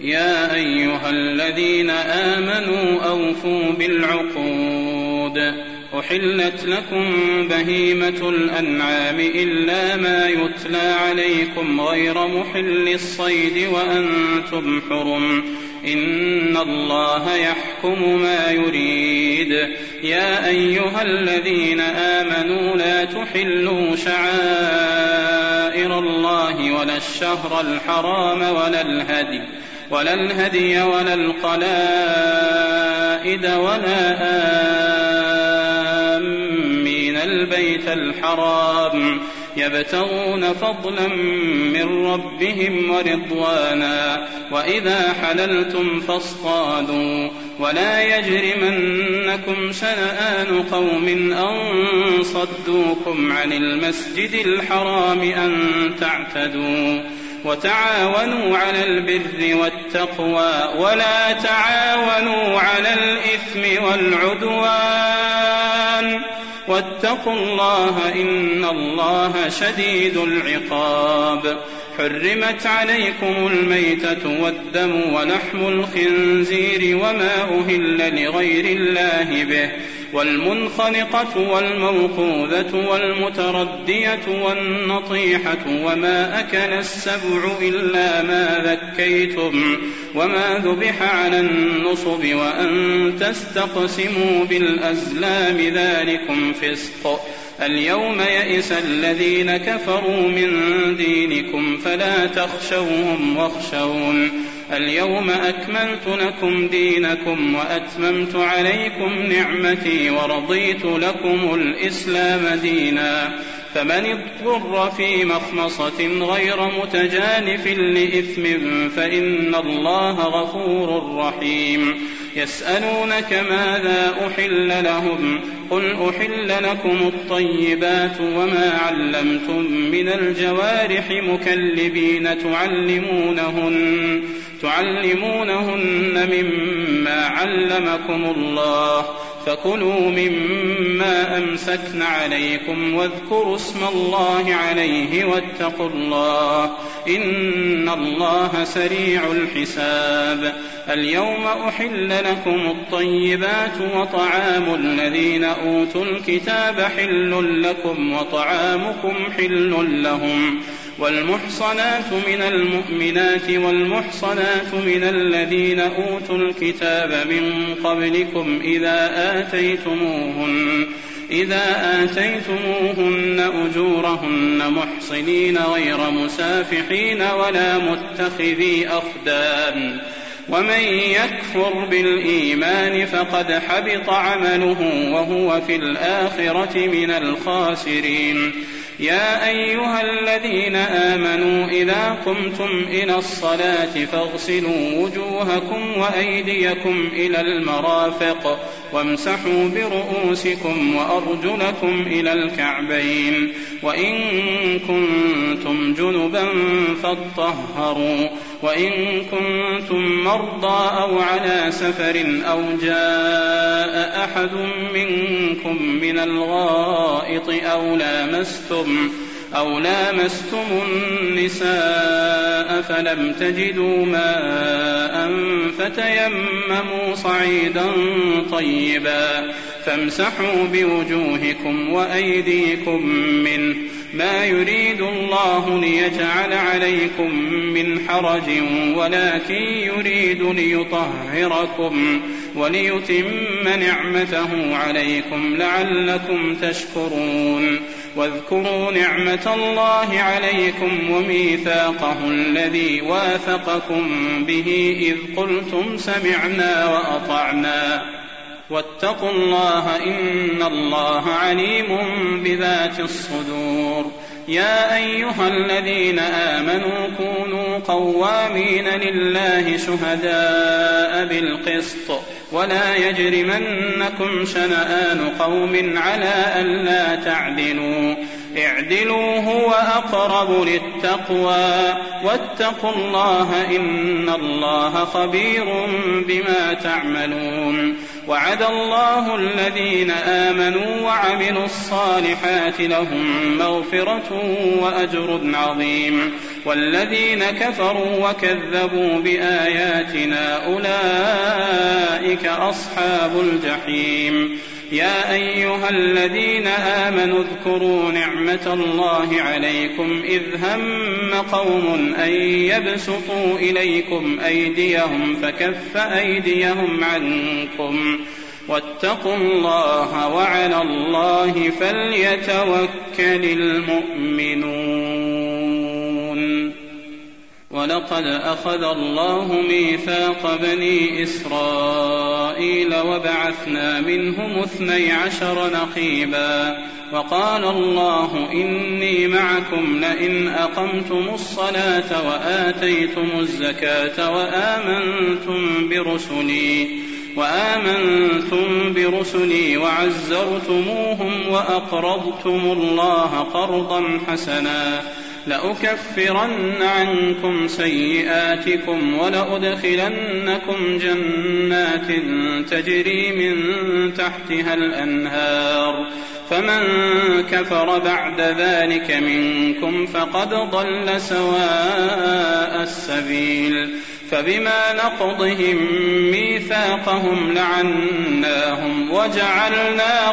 يا أيها الذين آمنوا أوفوا بالعقود. أحلت لكم بهيمة الأنعام إلا ما يتلى عليكم غير محل الصيد وأنتم حرم، إن الله يحكم ما يريد. يا أيها الذين آمنوا لا تحلوا شعائر الله ولا الشهر الحرام ولا الهدي ولا القلائد ولا آمين البيت الحرام يبتغون فضلا من ربهم ورضوانا، وإذا حللتم فاصطادوا، ولا يجرمنكم شنآن قوم أن صدوكم عن المسجد الحرام أن تعتدوا. وتعاونوا على البر والتقوى ولا تعاونوا على الإثم والعدوان، واتقوا الله إن الله شديد العقاب. حرمت عليكم الميتة والدم ولحم الخنزير وما أهل لغير الله به، والمنخنقة والموقوذة والمتردية والنطيحة وما أكل السبع إلا ما ذكيتم وما ذبح على النصب وأن تستقسموا بالأزلام ذلكم فسق. اليوم يئس الذين كفروا من دينكم فلا تخشوهم واخشون. اليوم أكملت لكم دينكم وأتممت عليكم نعمتي ورضيت لكم الإسلام دينا. فمن اضطر في مخمصة غير متجانف لإثم فإن الله غفور رحيم. يسألونك ماذا أحل لهم، قل أحل لكم الطيبات وما علمتم من الجوارح مكلبين تعلمونهن مما علمكم الله، فكلوا مما أمسكن عليكم واذكروا اسم الله عليه واتقوا الله إن الله سريع الحساب. اليوم أحل لكم الطيبات وطعام الذين أوتوا الكتاب حل لكم وطعامكم حل لهم، والمحصنات من المؤمنات والمحصنات من الذين أوتوا الكتاب من قبلكم إذا آتيتموهن أجورهن محصنين غير مسافحين ولا متخذي أخدان، ومن يكفر بالإيمان فقد حبط عمله وهو في الآخرة من الخاسرين. يا أيها الذين آمنوا إذا قمتم إلى الصلاة فاغسلوا وجوهكم وأيديكم إلى المرافق وامسحوا برؤوسكم وأرجلكم إلى الكعبين، وإن كنتم جنبا فاطهروا، وإن كنتم مرضى أو على سفر أو جاء أحد منكم من الغائط أو لامستم النساء فلم تجدوا ماء فتيمموا صعيدا طيبا فامسحوا بوجوهكم وأيديكم منه، ما يريد الله ليجعل عليكم من حرج ولكن يريد ليطهركم وليتم نعمته عليكم لعلكم تشكرون. واذكروا نعمة الله عليكم وميثاقه الذي واثقكم به إذ قلتم سمعنا وأطعنا، واتقوا الله إن الله عليم بذات الصدور. يا أيها الذين آمنوا كونوا قوامين لله شهداء بالقسط ولا يجرمنكم شنآن قوم على ألا تعدلوا، اعدلوا هو أقرب للتقوى واتقوا الله إن الله خبير بما تعملون. وعد الله الذين آمنوا وعملوا الصالحات لهم مغفرة وأجر عظيم والذين كفروا وكذبوا بآياتنا أولئك أصحاب الجحيم يا أيها الذين آمنوا اذكروا نعمة الله عليكم إذ هم قوم أن يبسطوا إليكم أيديهم فكف أيديهم عنكم واتقوا الله وعلى الله فليتوكل المؤمنون. ولقد أخذ الله ميثاق بني إسرائيل وبعثنا منهم 12 نقيبا وقال الله إني معكم لئن أقمتم الصلاة وآتيتم الزكاة وآمنتم برسلي وعزرتموهم وأقرضتم الله قرضا حسنا لأكفرن عنكم سيئاتكم ولأدخلنكم جنات تجري من تحتها الأنهار فمن كفر بعد ذلك منكم فقد ضل سواء السبيل فبما نقضهم ميثاقهم لعناهم وجعلنا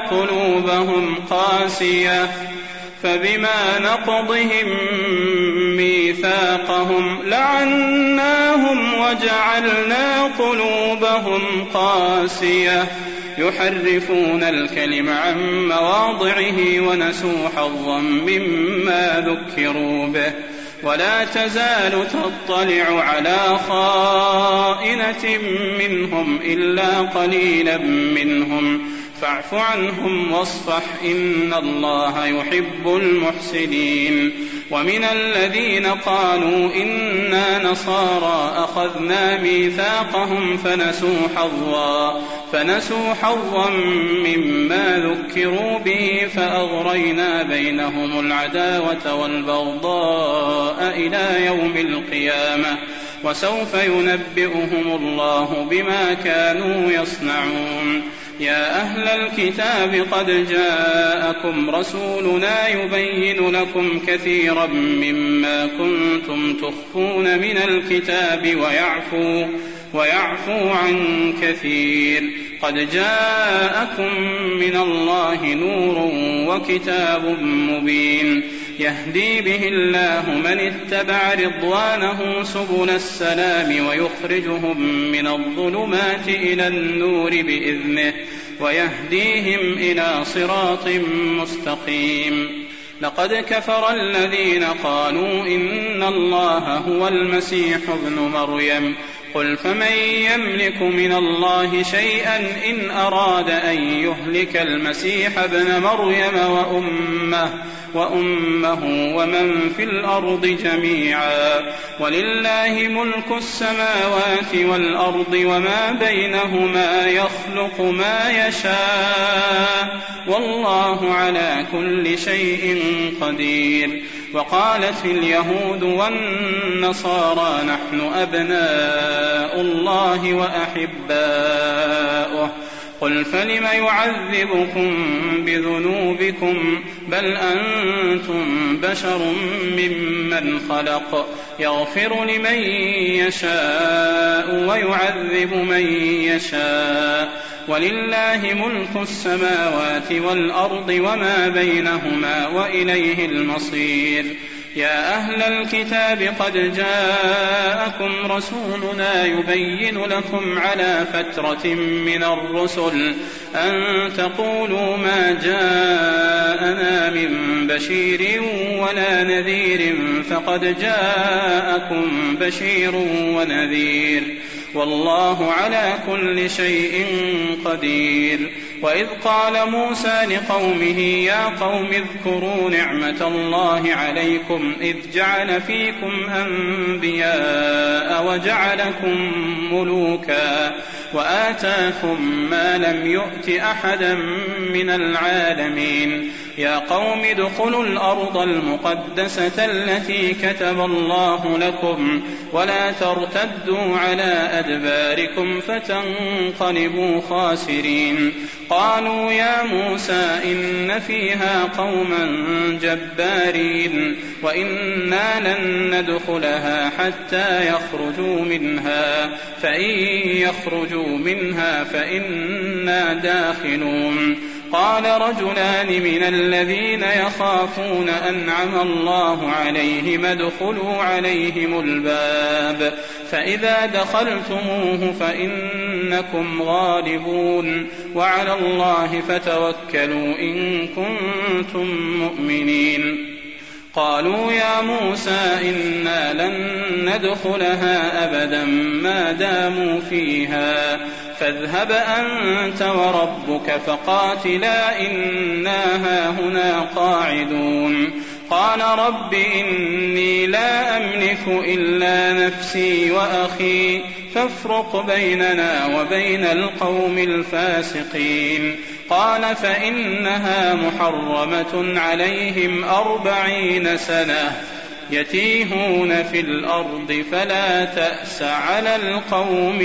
قلوبهم قاسية يحرفون الكلم عن مواضعه ونسوا حظا مما ذكروا به ولا تزال تطلع على خائنة منهم إلا قليلا منهم فاعف عنهم واصفح إن الله يحب المحسنين. ومن الذين قالوا إنا نصارى أخذنا ميثاقهم فنسوا حظا مما ذكروا به فأغرينا بينهم العداوة والبغضاء إلى يوم القيامة وسوف ينبئهم الله بما كانوا يصنعون. يا أهل الكتاب قد جاءكم رسولنا يبين لكم كثيرا مما كنتم تخفون من الكتاب ويعفو عن كثير قد جاءكم من الله نور وكتاب مبين يهدي به الله من اتبع رضوانه سبل السلام ويخرجهم من الظلمات إلى النور بإذنه ويهديهم إلى صراط مستقيم. لقد كفر الذين قالوا إن الله هو المسيح ابن مريم قل فمن يملك من الله شيئا إن أراد أن يهلك المسيح ابن مريم وأمه ومن في الأرض جميعا ولله ملك السماوات والأرض وما بينهما يخلق ما يشاء والله على كل شيء قدير. وقالت اليهود والنصارى نحن أبناء الله وأحباؤه قل فلم يعذبكم بذنوبكم بل أنتم بشر ممن خلق يغفر لمن يشاء ويعذب من يشاء ولله ملك السماوات والأرض وما بينهما وإليه المصير. يا أهل الكتاب قد جاءكم رسولنا يبين لكم على فترة من الرسل أن تقولوا ما جاءنا من بشير ولا نذير فقد جاءكم بشير ونذير والله على كل شيء قدير. وإذ قال موسى لقومه يا قوم اذكروا نعمة الله عليكم إذ جعل فيكم أنبياء وجعلكم ملوكا وآتاكم ما لم يؤت أحدا من العالمين يا قوم ادخلوا الأرض المقدسة التي كتب الله لكم ولا ترتدوا على أدباركم فتنقلبوا خاسرين قالوا يا موسى إن فيها قوما جبارين وإنا لن ندخلها حتى يخرجوا منها فإن يخرجوا منها فإنا داخلون قال رجلان من الذين يخافون أنعم الله عليهم ادخلوا عليهم الباب فإذا دخلتموه فإنكم غالبون وعلى الله فتوكلوا إن كنتم مؤمنين قالوا يا موسى إنا لن ندخلها أبدا ما داموا فيها فاذهب أنت وربك فقاتلا إنا هاهنا قاعدون قال رب إني لا أملك إلا نفسي وأخي فافرق بيننا وبين القوم الفاسقين قال فإنها محرمة عليهم 40 سنة يتيهون في الأرض فلا تأس على القوم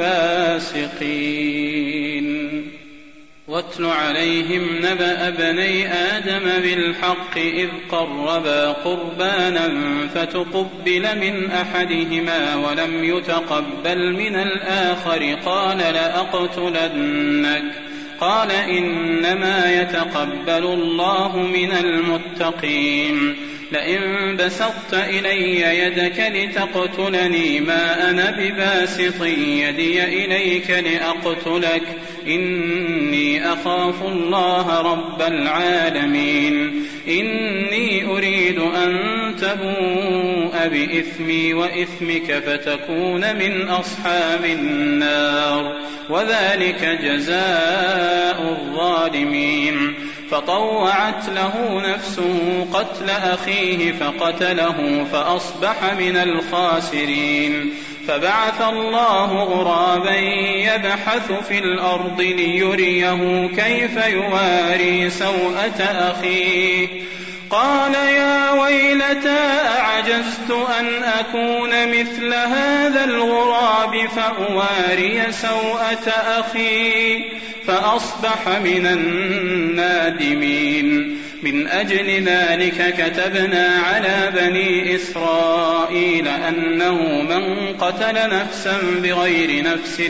الفاسقين واتل عليهم نبأ بني آدم بالحق إذ قربا قربانا فتقبل من أحدهما ولم يتقبل من الآخر قال لأقتلنك قال إنما يتقبل الله من المتقين لئن بسطت إلي يدك لتقتلني ما أنا بباسط يدي إليك لأقتلك إني أخاف الله رب العالمين إني أريد أن تبوء بإثمي وإثمك فتكون من أصحاب النار وذلك جزاء الظالمين فطوعت له نفسه قتل أخيه فقتله فأصبح من الخاسرين فبعث الله غرابا يبحث في الأرض ليريه كيف يواري سوءة أخيه قال يا ويلتى أعجزت أن أكون مثل هذا الغراب فأواري سوءة أخي فأصبح من النادمين من أجل ذلك كتبنا على بني إسرائيل أنه من قتل نفسا بغير نفس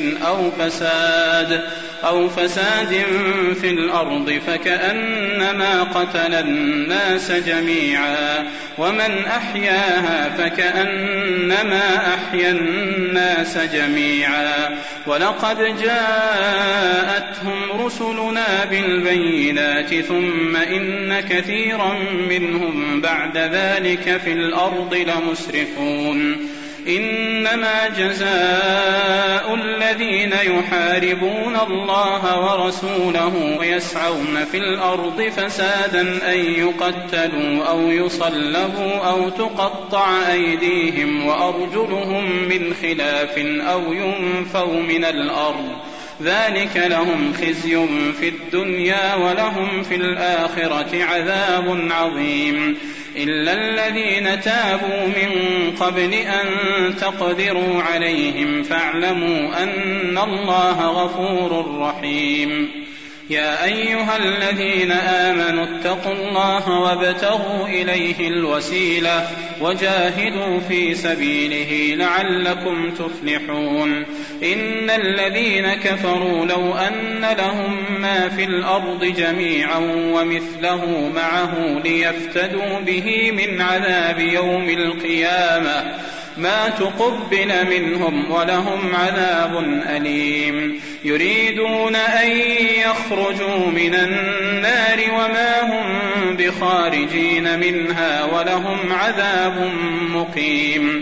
أو فساد في الأرض فكأنما قتل الناس جميعا ومن أحياها فكأنما أحيا الناس جميعا ولقد جاءتهم رسلنا بالبينات ثم إن كثيرا منهم بعد ذلك في الأرض لمسرفون إنما جزاء الذين يحاربون الله ورسوله ويسعون في الأرض فسادا أن يقتلوا أو يصلبوا أو تقطع أيديهم وأرجلهم من خلاف أو ينفوا من الأرض ذلك لهم خزي في الدنيا ولهم في الآخرة عذاب عظيم إلا الذين تابوا من قبل أن تقدروا عليهم فاعلموا أن الله غفور رحيم يا أيها الذين آمنوا اتقوا الله وابتغوا إليه الوسيلة وجاهدوا في سبيله لعلكم تفلحون إن الذين كفروا لو أن لهم ما في الأرض جميعا ومثله معه ليفتدوا به من عذاب يوم القيامة ما تقبل منهم ولهم عذاب أليم يريدون أن يخرجوا من النار وما هم بخارجين منها ولهم عذاب مقيم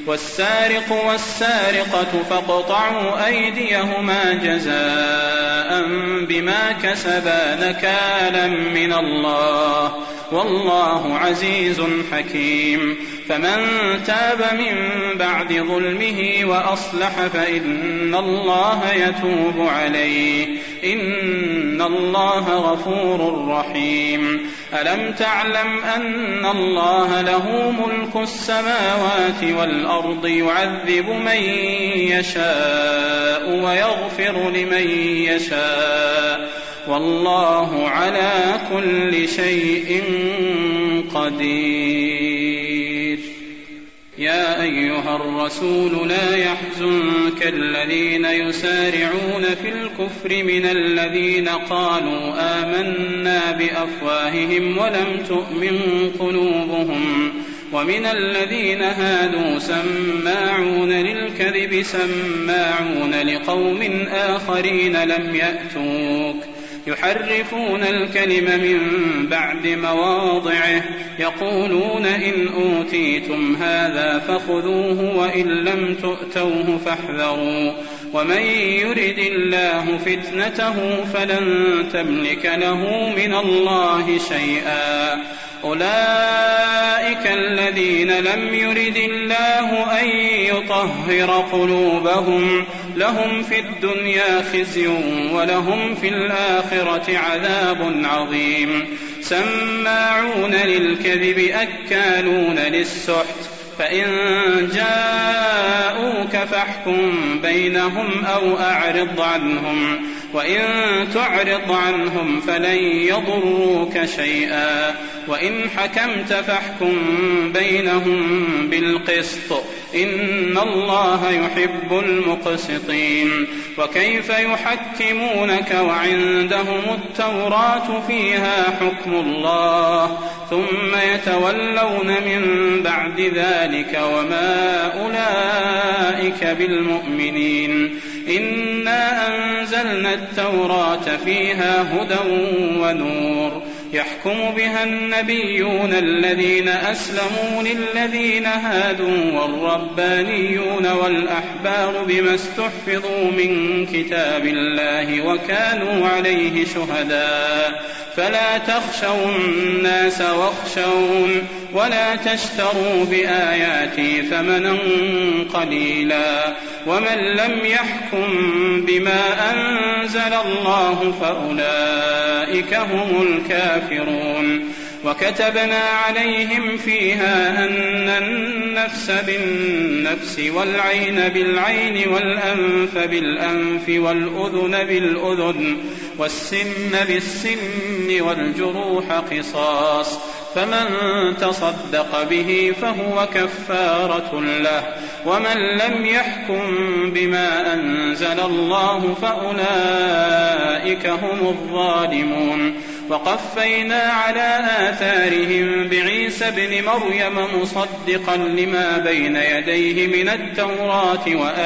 والسارق والسارقة فاقطعوا أيديهما جزاء بما كسبا نكالا من الله والله عزيز حكيم. فمن تاب من بعد ظلمه وأصلح فإن الله يتوب عليه إن الله غفور رحيم. ألم تعلم أن الله له ملك السماوات والأرض يعذب من يشاء ويغفر لمن يشاء والله على كل شيء قدير. يا أيها الرسول لا يحزنك الذين يسارعون في الكفر من الذين قالوا آمنا بأفواههم ولم تؤمن قلوبهم ومن الذين هادوا سماعون للكذب سماعون لقوم آخرين لم يأتوك يحرفون الكلم من بعد مواضعه يقولون إن أوتيتم هذا فخذوه وإن لم تؤتوه فاحذروا ومن يرد الله فتنته فلن تملك له من الله شيئا. أولئك الذين لم يرد الله أن يطهر قلوبهم لهم في الدنيا خزي ولهم في الآخرة عذاب عظيم. سماعون للكذب أكالون للسحت فإن جاءوك فاحكم بينهم أو أعرض عنهم وإن تعرض عنهم فلن يضروك شيئا وإن حكمت فاحكم بينهم بالقسط إن الله يحب المقسطين. وكيف يحكمونك وعندهم التوراة فيها حكم الله ثم يتولون من بعد ذلك وما أولئك بالمؤمنين. إنا أنزلنا التوراة فيها هدى ونور يحكم بها النبيون الذين أسلموا للذين هادوا والربانيون والأحبار بما استحفظوا من كتاب الله وكانوا عليه شهداء فلا تخشوا الناس واخشون ولا تشتروا بآياتي ثمنا قليلا ومن لم يحكم بما أنزل الله فأولئك هم الكافرون. وكتبنا عليهم فيها أن النفس بالنفس والعين بالعين والأنف بالأنف والأذن بالأذن والسن بالسن والجروح قصاص فمن تصدق به فهو كفارة له ومن لم يحكم بما أنزل الله فأولئك هم الظالمون. وقفينا على آثارهم بعيسى ابن مريم مصدقا لما بين يديه من التوراة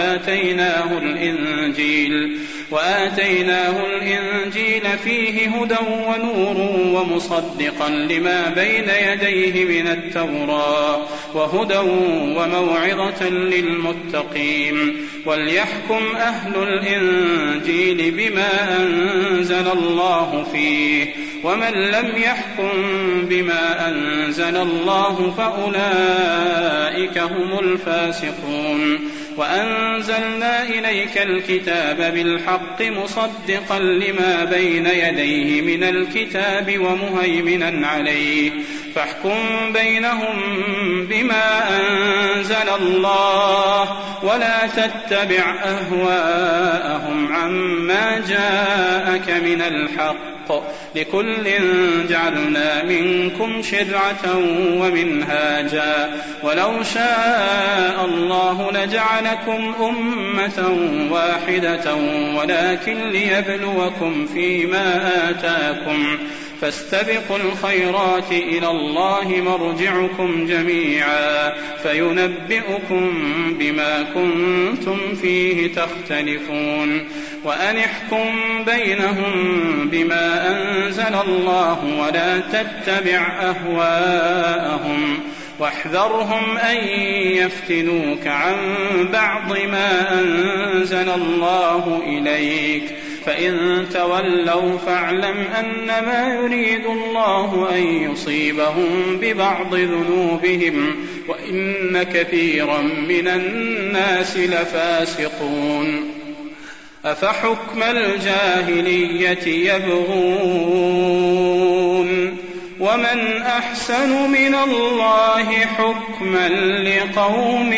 وآتيناه الإنجيل فيه هدى ونور ومصدقا لما بين يديه من التوراة وهدى وموعظة للمتقين. وليحكم أهل الإنجيل بما أنزل الله فيه ومن لم يحكم بما أنزل الله فأولئك هم الفاسقون. وأنزلنا إليك الكتاب بالحق مصدقا لما بين يديه من الكتاب ومهيمنا عليه فاحكم بينهم بما أنزل الله ولا تتبع أهواءهم عما جاءك من الحق لكل جعلنا منكم شرعة ومنهاجا ولو شاء الله لجعلكم أمة واحدة ولكن ليبلوكم فيما آتاكم فاستبقوا الخيرات إلى الله مرجعكم جميعا فينبئكم بما كنتم فيه تختلفون. وأن احكم بينهم بما أنزل الله ولا تتبع أهواءهم واحذرهم أن يفتنوك عن بعض ما أنزل الله إليك فإن تولوا فاعلم أنما يريد الله أن يصيبهم ببعض ذنوبهم وإن كثيرا من الناس لفاسقون. أفحكم الجاهلية يبغون ومن أحسن من الله حكما لقوم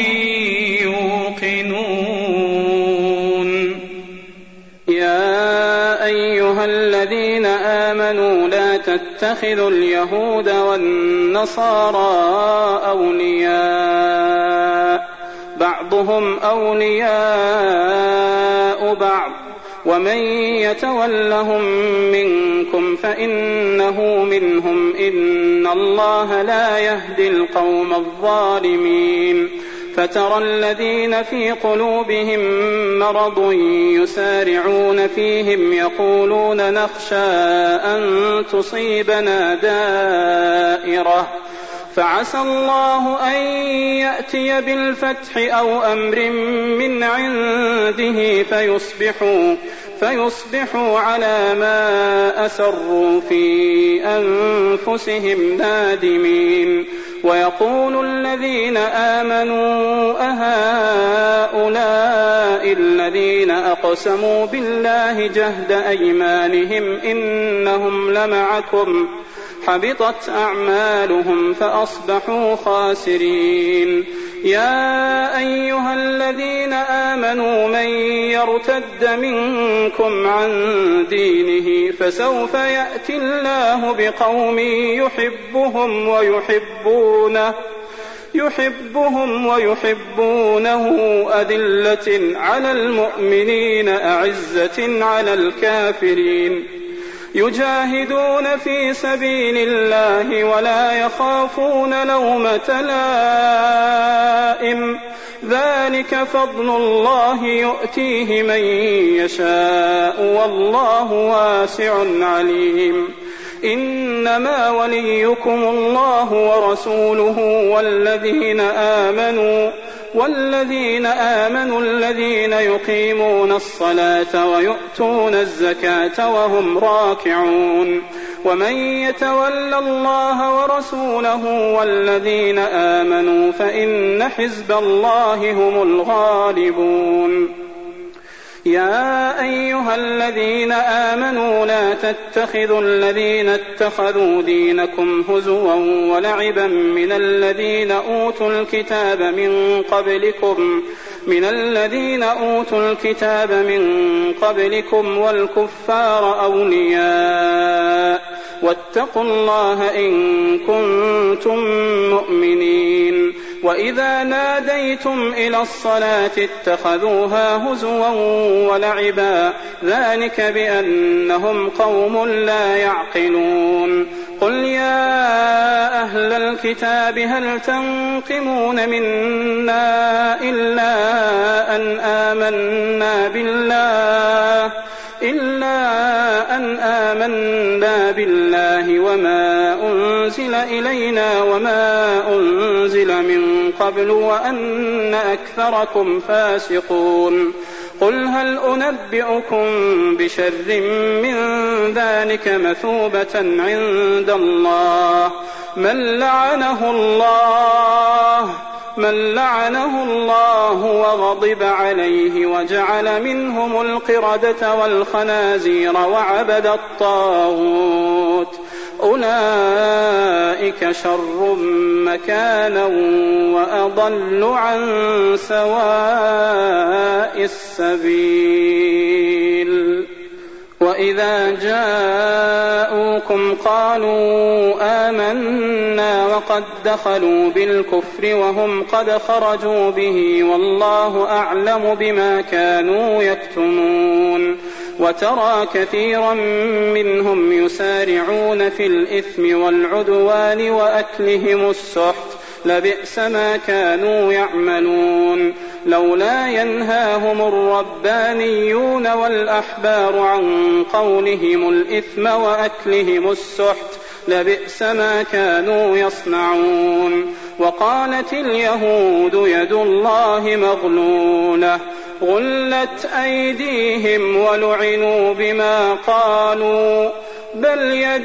يوقنون. يا أيها الذين آمنوا لا تتخذوا اليهود والنصارى أولياء بعضهم أولياء بعض ومن يتولهم منكم فإنه منهم إن الله لا يهدي القوم الظالمين. فترى الذين في قلوبهم مرض يسارعون فيهم يقولون نخشى أن تصيبنا دائرة فعسى الله أن يأتي بالفتح أو أمر من عنده فيصبحوا على ما أسروا في أنفسهم نادمين. ويقول الذين آمنوا أهؤلاء الذين أقسموا بالله جهد أيمانهم إنهم لمعكم حبطت أعمالهم فأصبحوا خاسرين. يا أيها الذين آمنوا من يرتد منكم عن دينه فسوف يأتي الله بقوم يحبهم ويحبونه أذلة على المؤمنين أعزة على الكافرين يجاهدون في سبيل الله ولا يخافون لومة لائم ذلك فضل الله يؤتيه من يشاء والله واسع عليم. إنما وليكم الله ورسوله والذين آمنوا الذين يقيمون الصلاة ويؤتون الزكاة وهم راكعون. ومن يتول الله ورسوله والذين آمنوا فإن حزب الله هم الغالبون. يا أيها الذين آمنوا لا تتخذوا الذين اتخذوا دينكم هزوا ولعبا من الذين أوتوا الكتاب من قبلكم والكفار أولياء واتقوا الله إن كنتم مؤمنين. وإذا ناديتم إلى الصلاة اتخذوها هزوا ولعبا ذلك بأنهم قوم لا يعقلون. قل يا أهل الكتاب هل تنقمون منا إلا أن آمنا بالله وما أنزل إلينا وما أنزل من قبل وأن أكثركم فاسقون. قل هل أنبئكم بشر من ذلك مثوبة عند الله من لعنه الله وغضب عليه وجعل منهم القردة والخنازير وعبد الطاغوت أولئك شر مكانا وأضل عن سواء السبيل. وإذا جاءوكم قالوا آمنا وقد دخلوا بالكفر وهم قد خرجوا به والله أعلم بما كانوا يكتمون. وترى كثيرا منهم يسارعون في الإثم والعدوان وأكلهم السحت لبئس ما كانوا يعملون. لولا ينهاهم الربانيون والأحبار عن قولهم الإثم وأكلهم السحت لبئس ما كانوا يصنعون. وقالت اليهود يد الله مغلولة غلت أيديهم ولعنوا بما قالوا بل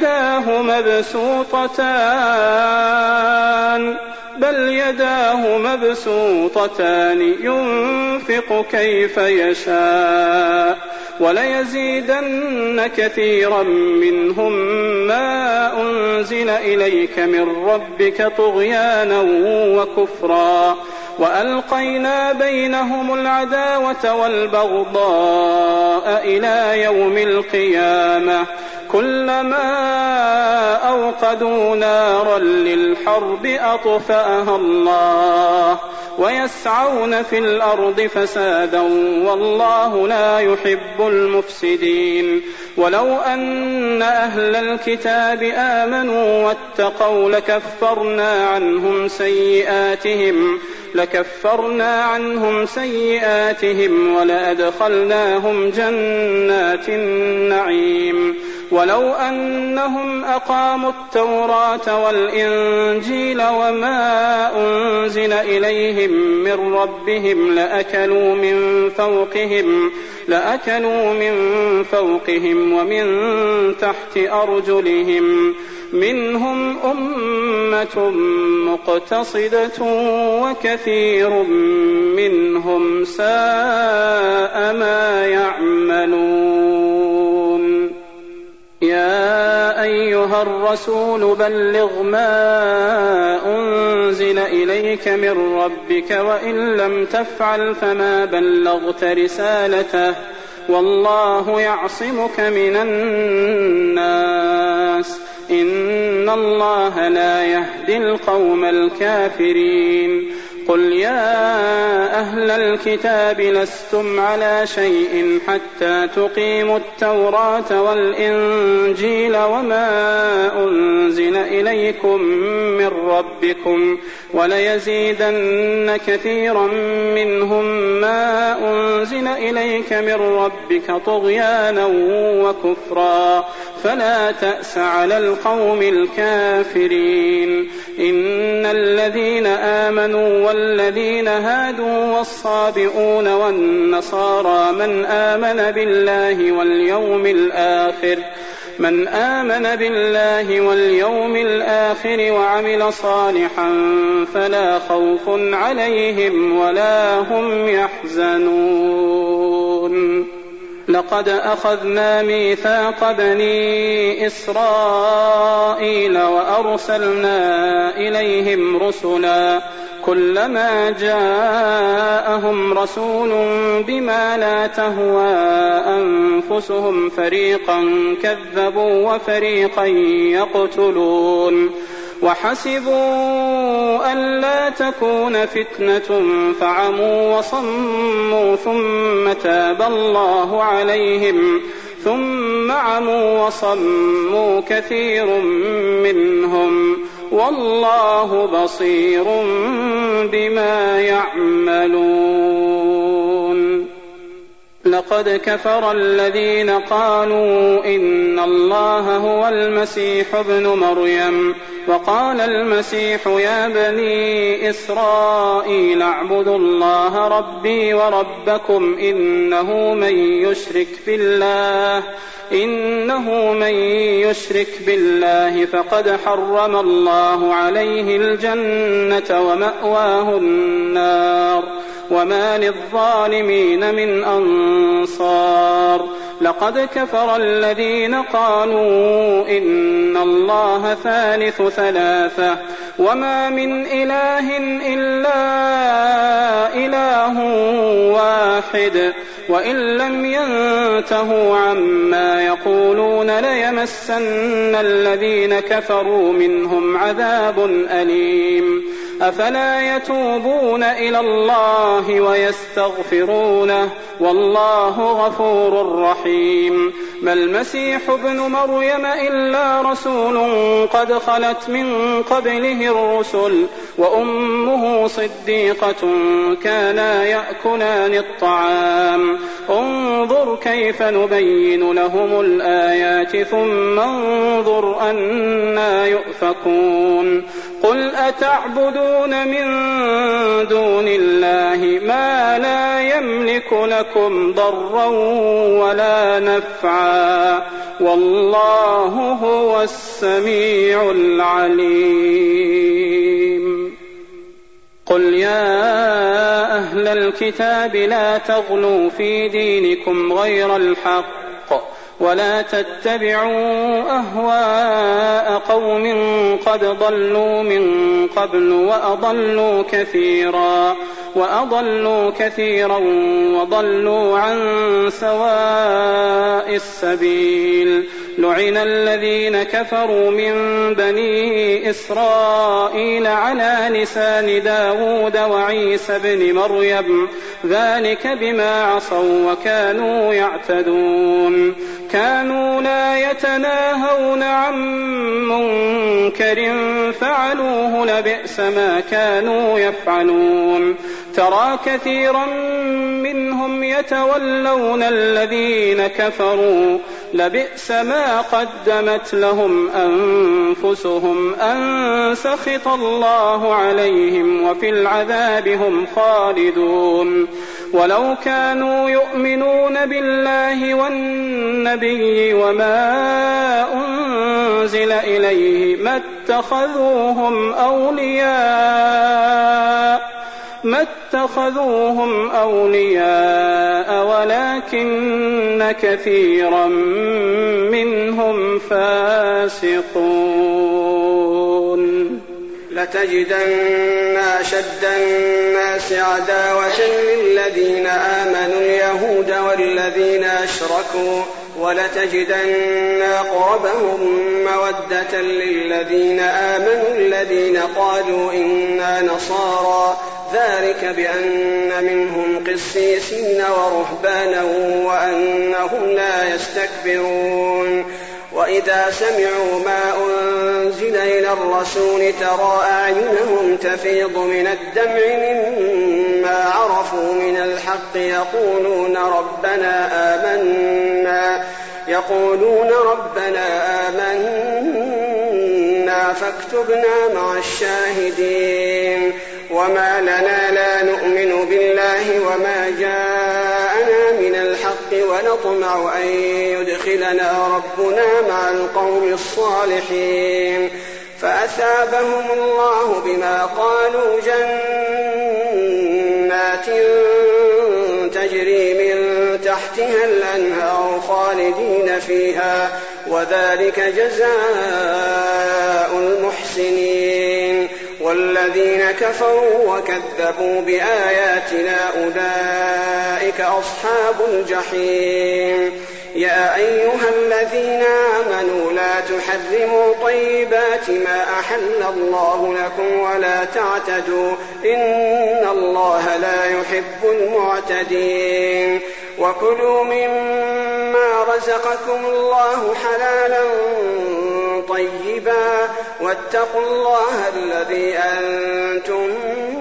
يداه مبسوطتان ينفق كيف يشاء وليزيدن كثيرا منهم ما أنزل إليك من ربك طغيانا وكفرا وألقينا بينهم العداوة والبغضاء إلى يوم القيامة كلما أوقدوا نارا للحرب أطفأها الله ويسعون في الأرض فسادا والله لا يحب المفسدين. ولو أن أهل الكتاب آمنوا واتقوا لكفرنا عنهم سيئاتهم ولأدخلناهم جنات النعيم. ولو أنهم أقاموا التوراة والإنجيل وما أنزل إليهم من ربهم لأكلوا من فوقهم ومن تحت أرجلهم منهم أمة مقتصدة وكثير منهم ساء ما يعملون. يا أيها الرسول بلغ ما أنزل إليك من ربك وإن لم تفعل فما بلغت رسالته والله يعصمك من الناس إن الله لا يهدي القوم الكافرين. قل يا أهل الكتاب لستم على شيء حتى تقيموا التوراة والإنجيل وما أنزل إليكم من ربكم وليزيدن كثيرا منهم ما أنزل إليك من ربك طغيانا وكفرا فلا تأس على القوم الكافرين. إن الذين آمنوا والذين هادوا والصابئون والنصارى من آمن بالله واليوم الآخر وعمل صالحا فلا خوف عليهم ولا هم يحزنون. لقد أخذنا ميثاق بني إسرائيل وأرسلنا إليهم رسلا كلما جاءهم رسول بما لا تهوى أنفسهم فريقا كذبوا وفريقا يقتلون وحسبوا ألا تكون فتنة فعموا وصموا ثم تاب الله عليهم ثم عموا وصموا كثير منهم والله بصير بما يعملون. لقد كفر الذين قالوا إن الله هو المسيح ابن مريم وقال المسيح يا بني إسرائيل اعبدوا الله ربي وربكم إنه من يشرك بالله فقد حرم الله عليه الجنة ومأواه النار وما للظالمين من أنصار. لقد كفر الذين قالوا إن الله ثالث ثلاثة وما من إله إلا إله واحد وإن لم ينتهوا عما يقولون ليمسن الذين كفروا منهم عذاب أليم. أفلا يتوبون إلى الله ويستغفرونه والله غفور رحيم. ما المسيح ابن مريم إلا رسول قد خلت من قبله الرسل وأمه صديقة كانا يأكلان الطعام انظر كيف نبين لهم الآيات ثم انظر أنا يؤفكون قل أتعبدون من دون الله ما لا يملك لكم ضرا ولا نفعا والله هو السميع العليم قل يا أهل الكتاب لا تغلوا في دينكم غير الحق ولا تتبعوا أهواء قوم قد ضلوا من قبل وأضلوا كثيرا وضلوا عن سواء السبيل لعن الذين كفروا من بني إسرائيل على لسان داود وعيسى بن مريم ذلك بما عصوا وكانوا يعتدون كانوا لا يتناهون عن منكر فعلوه لبئس ما كانوا يفعلون ترى كثيرا منهم يتولون الذين كفروا لبئس ما قدمت لهم أنفسهم أن سخط الله عليهم وفي العذاب هم خالدون ولو كانوا يؤمنون بالله والنبي وما أنزل إليه ما اتخذوهم أولياء ولكن كثيرا منهم فاسقون لتجدن أشد الناس عداوة للذين آمنوا اليهود والذين أشركوا ولتجدن أقربهم مودة للذين آمنوا الذين قالوا إنا نصارى ذلك بأن منهم قسيسين ورهبانا وأنهم لا يستكبرون وإذا سمعوا ما أنزل إلى الرسول ترى أعينهم تفيض من الدمع مما عرفوا من الحق يقولون ربنا آمنا فاكتبنا مع الشاهدين وما لنا لا نؤمن بالله وما جاءنا من الحق ونطمع أن يدخلنا ربنا مع القوم الصالحين فأثابهم الله بما قالوا جنات تجري من تحتها الأنهار خالدين فيها وذلك جزاء المحسنين والذين كفروا وكذبوا بآياتنا أولئك أصحاب الجحيم يا أيها الذين آمنوا لا تحرموا طيبات ما أحل الله لكم ولا تعتدوا إن الله لا يحب المعتدين وكلوا مما رزقكم الله حلالا طيبا واتقوا الله الذي أنتم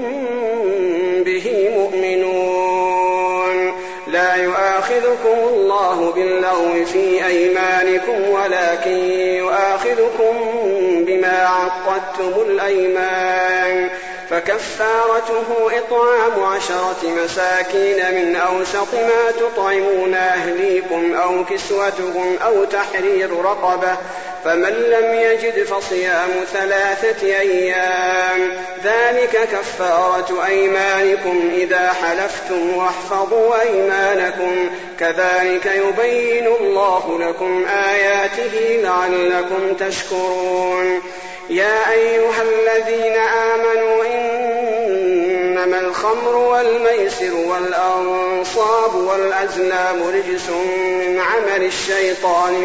به مؤمنون لا يؤاخذكم الله باللغو في أيمانكم ولكن يؤاخذكم بما عقدتم الأيمان فكفارته إطعام 10 مساكين من أوسط ما تطعمون أهليكم أو كسوتهم أو تحرير رقبة فمن لم يجد فصيام 3 أيام ذلك كفارة أيمانكم إذا حلفتم واحفظوا أيمانكم كذلك يبين الله لكم آياته لعلكم تشكرون يا أيها الذين آمنوا إنما الخمر والميسر والأنصاب والأزلام رجس من عمل الشيطان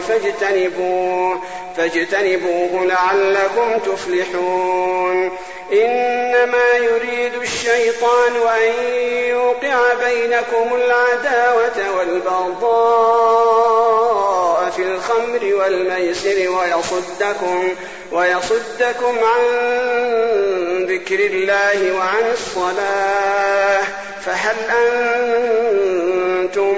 فاجتنبوه لعلكم تفلحون إنما يريد الشيطان أن يوقع بينكم العداوة والبغضاء في الخمر والميسر ويصدكم عن ذكر الله وعن الصلاة فهل أنتم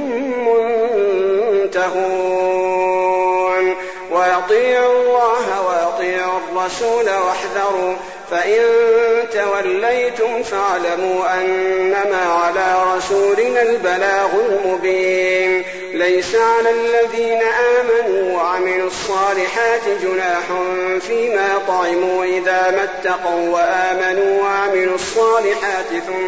منتهون وأطيعوا الله وأطيعوا الرسول واحذروا فإن توليتم فاعلموا أنما على رسولنا البلاغ المبين ليس على الذين آمنوا وعملوا الصالحات جناح فيما طعموا إذا ما اتقوا وآمنوا وعملوا الصالحات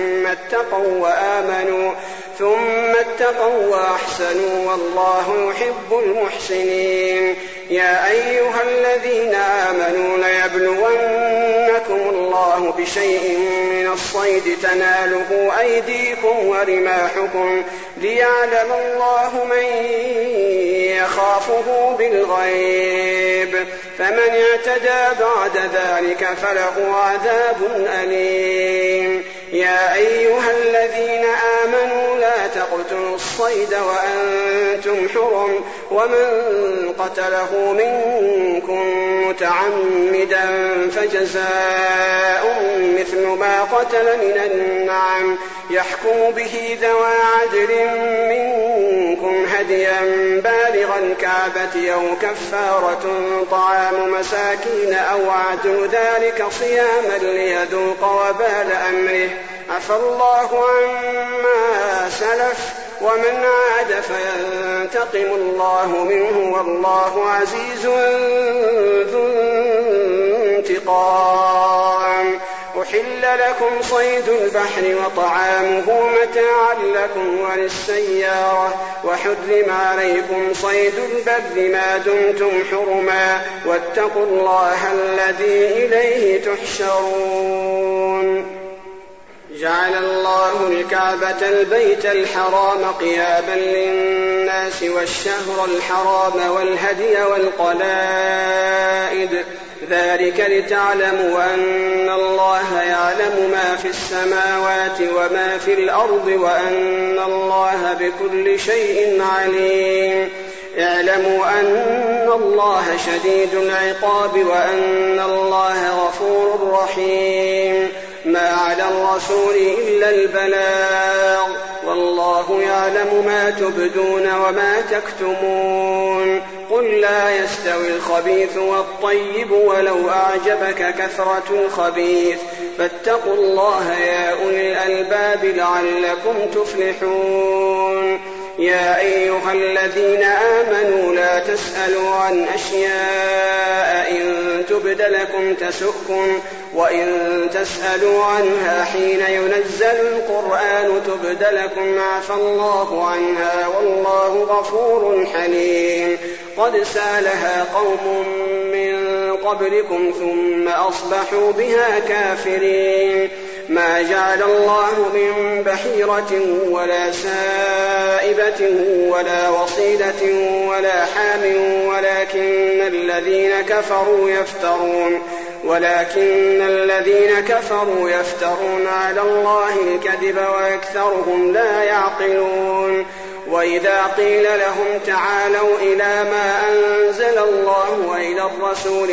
ثم اتقوا وأحسنوا والله يحب المحسنين يا أيها الذين آمنوا ليبلونكم الله بشيء من الصيد تناله أيديكم ورماحكم ليعلم الله من يخافه بالغيب فمن اعتدى بعد ذلك فله عذاب أليم يا أيها الذين آمنوا لا تقتلوا الصيد وأنتم حرم ومن قتله منكم متعمدا فجزاء مثل ما قتل من النعم يحكم به ذوى عدل منكم هديا بالغ الكعبة أو كفارة طعام مساكين أو عدل ذلك صياما ليذوق وبال أمره عفى الله عما سلف ومن عاد فينتقم الله منه والله عزيز ذو انتقام أحل لكم صيد البحر وطعامه متاعا لكم وللسيارة وحرم عليكم صيد البر ما دمتم حرما واتقوا الله الذي إليه تحشرون جعل الله الكعبة البيت الحرام قياما للناس والشهر الحرام والهدي والقلائد ذلك لتعلموا أن الله يعلم ما في السماوات وما في الأرض وأن الله بكل شيء عليم اعلموا أن الله شديد العقاب وأن الله غفور رحيم ما على الرسول إلا البلاغ والله يعلم ما تبدون وما تكتمون قل لا يستوي الخبيث والطيب ولو أعجبك كثرة الخبيث فاتقوا الله يا أولي الألباب لعلكم تفلحون يا أيها الذين آمنوا لا تسألوا عن أشياء إن تبد لكم تسؤكم وإن تسألوا عنها حين ينزل القرآن تبد لكم عفى الله عنها والله غفور حليم قد سألها قوم من قبلكم ثم أصبحوا بها كافرين ما جعل الله من بحيرة ولا سائبة ولا وصيلة ولا حام ولكن الذين كفروا يفترون على الله الكذب وأكثرهم لا يعقلون وإذا قيل لهم تعالوا إلى ما أنزل الله وإلى الرسول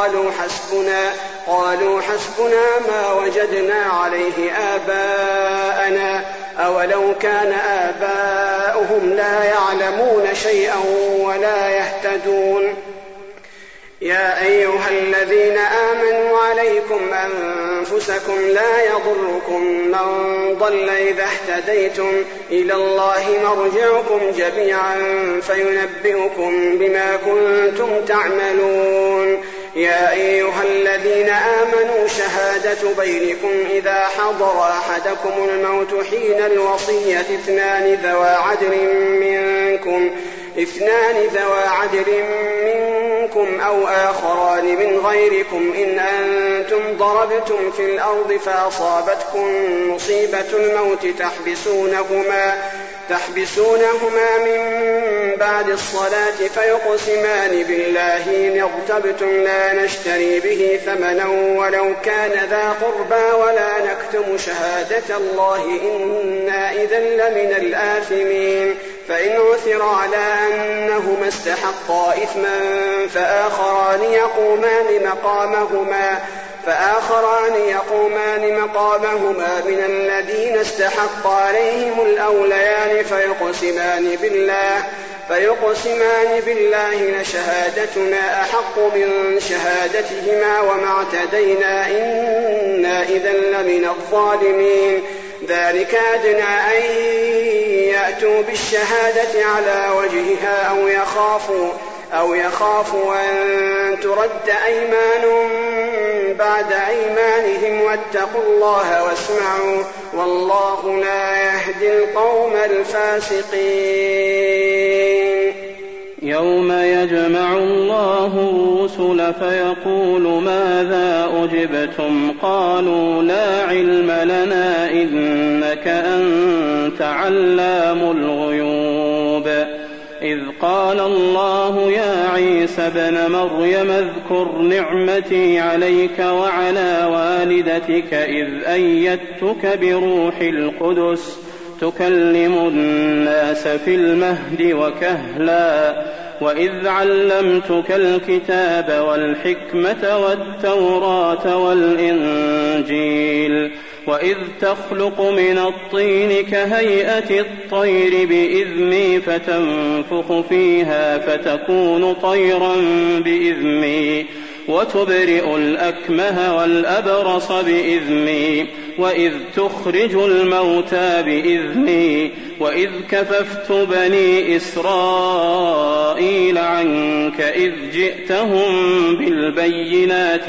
قالوا حسبنا ما وجدنا عليه آباءنا أولو كان آباؤهم لا يعلمون شيئا ولا يهتدون يا أيها الذين آمنوا عليكم أنفسكم لا يضركم من ضل إذا اهتديتم إلى الله مرجعكم جميعا فينبئكم بما كنتم تعملون يا أيها الذين آمنوا شهادة بينكم إذا حضر أحدكم الموت حين الوصية اثنان ذوى عدل منكم أو آخران من غيركم إن أنتم ضربتم في الأرض فأصابتكم مصيبة الموت تحبسونهما من بعد الصلاة فيقسمان بالله إن ارتبتم لا نشتري به ثمنا ولو كان ذا قربى ولا نكتم شهادة الله إنا إذا لمن الآثمين فإن عثر على أنهما استحقا إثما فآخران يقومان مقامهما من الذين استحق عليهم الأوليان فيقسمان بالله لشهادتنا أحق من شهادتهما وما اعتدينا إنا إذا لمن الظالمين. ذلك أدنى أن يأتوا بالشهادة على وجهها أو يخافوا أن ترد أيمان بعد أيمانهم واتقوا الله واسمعوا والله لا يهدي القوم الفاسقين. يوم يجمع الله الرسل فيقول ماذا أجبتم قالوا لا علم لنا إنك أنت علام الغيوب. إذ قال الله يا عيسى ابن مريم اذكر نعمتي عليك وعلى والدتك إذ أيدتك بروح القدس تكلم الناس في المهد وكهلا وإذ علمتك الكتاب والحكمة والتوراة والإنجيل وإذ تخلق من الطين كهيئة الطير بإذني فتنفخ فيها فتكون طيرا بإذني وتبرئ الأكمه والأبرص بإذني وإذ تخرج الموتى بإذني وإذ كففت بني إسرائيل عنك إذ جئتهم بالبينات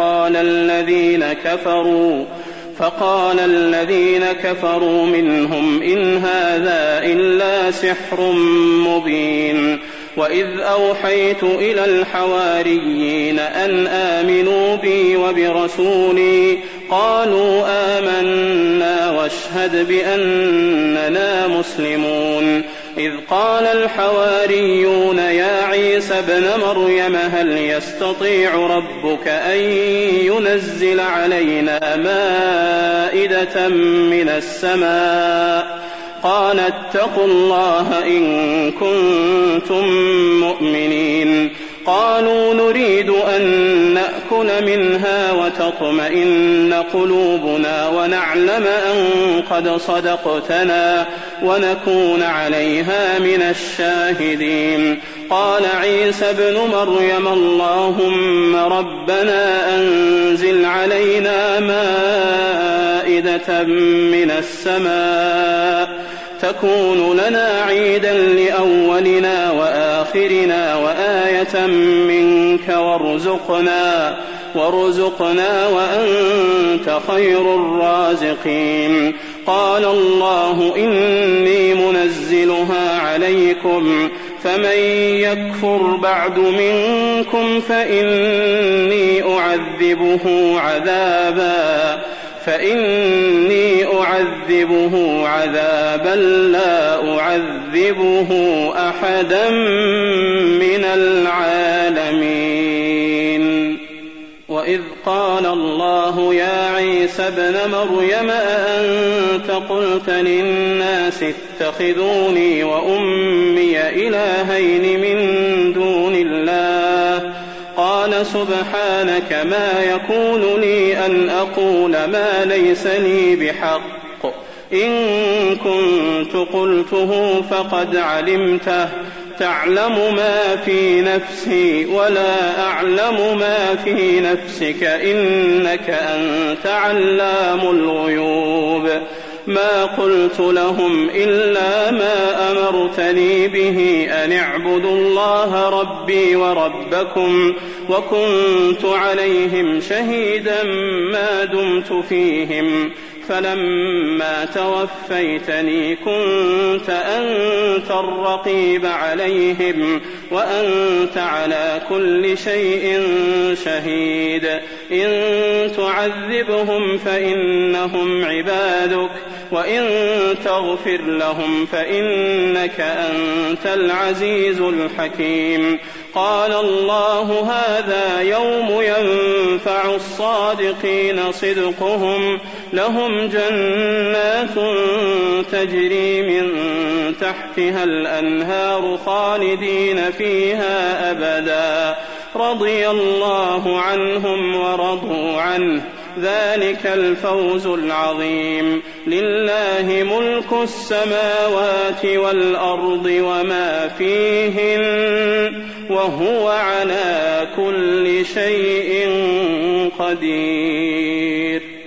فقال الذين كفروا منهم إن هذا إلا سحر مبين. وإذ أوحيت إلى الحواريين أن آمنوا بي وبرسولي قالوا آمنا واشهد بأننا مسلمون. إذ قال الحواريون يا عيسى ابن مريم هل يستطيع ربك أن ينزل علينا مائدة من السماء قال اتقوا الله إن كنتم مؤمنين. قالوا نريد أن نأكل منها وتطمئن قلوبنا ونعلم أن قد صدقتنا ونكون عليها من الشاهدين. قال عيسى ابن مريم اللهم ربنا أنزل علينا مائدة من السماء تكون لنا عيدا لأولنا وآخرنا وآية منك وارزقنا وأنت خير الرازقين. قال الله إني منزلها عليكم فمن يكفر بعد منكم فإني أعذبه عذابا لا أعذبه أحدا من العالمين. وإذ قال الله يا عيسى ابن مريم أأنت قلت للناس اتخذوني وأمي إلهين من دون الله قال سبحانك ما يكون لي أن أقول ما ليس لي بحق إن كنت قلته فقد علمته تعلم ما في نفسي ولا أعلم ما في نفسك إنك أنت علام الغيوب. ما قلت لهم إلا ما أمرتني به أن اعبدوا الله ربي وربكم وكنت عليهم شهيدا ما دمت فيهم فلما توفيتني كنت أنت الرقيب عليهم وأنت على كل شيء شهيد. إن تعذبهم فإنهم عبادك وإن تغفر لهم فإنك أنت العزيز الحكيم. قال الله هذا يوم ينفع الصادقين صدقهم لهم جنات تجري من تحتها الأنهار خالدين فيها أبدا رضي الله عنهم ورضوا عنه ذلك الفوز العظيم لله ملك السماوات والأرض وما فيهن وهو على كل شيء قدير.